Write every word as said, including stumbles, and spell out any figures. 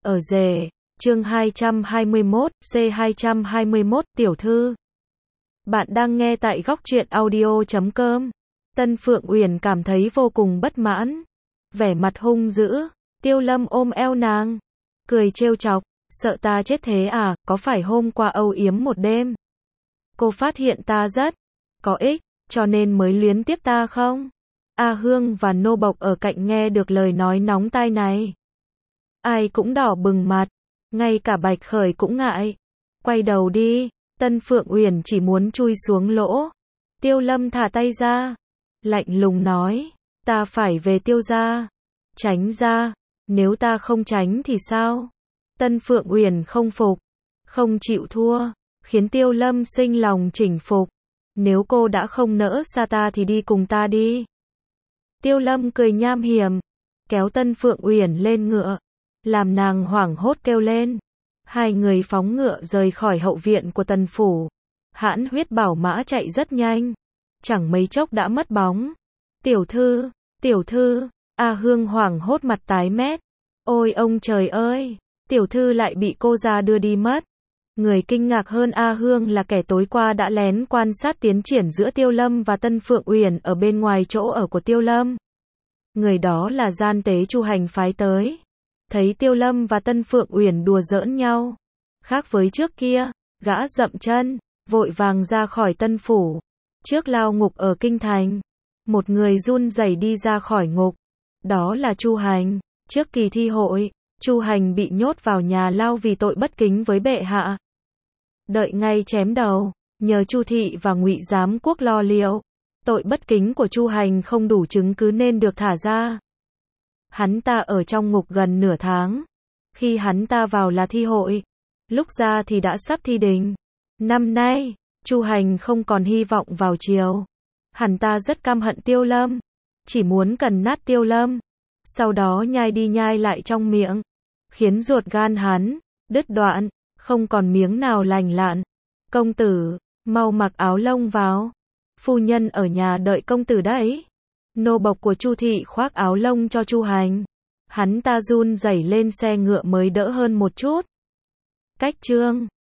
Ở rể, chương hai trăm hai mươi mốt, C hai trăm hai mươi mốt, tiểu thư. Bạn đang nghe tại góc truyện audio chấm com. Tân Phượng Uyển cảm thấy vô cùng bất mãn. Vẻ mặt hung dữ, Tiêu Lâm ôm eo nàng, cười trêu chọc, sợ ta chết thế à, có phải hôm qua âu yếm một đêm? Cô phát hiện ta rất có ích, cho nên mới luyến tiếc ta không? A Hương và nô bộc ở cạnh nghe được lời nói nóng tai này. Ai cũng đỏ bừng mặt, ngay cả Bạch Khởi cũng ngại. Quay đầu đi, Tân Phượng Uyển chỉ muốn chui xuống lỗ. Tiêu Lâm thả tay ra, lạnh lùng nói, ta phải về Tiêu gia. Tránh ra, nếu ta không tránh thì sao? Tân Phượng Uyển không phục, không chịu thua, khiến Tiêu Lâm sinh lòng chỉnh phục. Nếu cô đã không nỡ xa ta thì đi cùng ta đi. Tiêu Lâm cười nham hiểm, kéo Tân Phượng Uyển lên ngựa, làm nàng hoảng hốt kêu lên. Hai người phóng ngựa rời khỏi hậu viện của Tần phủ. Hãn huyết bảo mã chạy rất nhanh, chẳng mấy chốc đã mất bóng. Tiểu thư, tiểu thư, A Hương hoảng hốt mặt tái mét. Ôi ông trời ơi, tiểu thư lại bị cô già đưa đi mất. Người kinh ngạc hơn A Hương là kẻ tối qua đã lén quan sát tiến triển giữa Tiêu Lâm và Tân Phượng Uyển ở bên ngoài chỗ ở của Tiêu Lâm. Người đó là gian tế Chu Hành phái tới. Thấy Tiêu Lâm và Tân Phượng Uyển đùa giỡn nhau, khác với trước kia, gã dậm chân, vội vàng ra khỏi Tân phủ, trước lao ngục ở kinh thành. Một người run rẩy đi ra khỏi ngục, đó là Chu Hành. Trước kỳ thi hội, Chu Hành bị nhốt vào nhà lao vì tội bất kính với bệ hạ. Đợi ngay chém đầu, nhờ Chu thị và Ngụy giám quốc lo liệu. Tội bất kính của Chu Hành không đủ chứng cứ nên được thả ra. Hắn ta ở trong ngục gần nửa tháng. Khi hắn ta vào là thi hội, lúc ra thì đã sắp thi đình. Năm nay, Chu Hành không còn hy vọng vào triều. Hắn ta rất căm hận Tiêu Lâm, chỉ muốn cần nát Tiêu Lâm, sau đó nhai đi nhai lại trong miệng, khiến ruột gan hắn đứt đoạn, không còn miếng nào lành lặn. Công tử, mau mặc áo lông vào. Phu nhân ở nhà đợi công tử đấy. Nô bộc của Chu thị khoác áo lông cho Chu Hành. Hắn ta run rẩy lên xe ngựa mới đỡ hơn một chút. Cách chương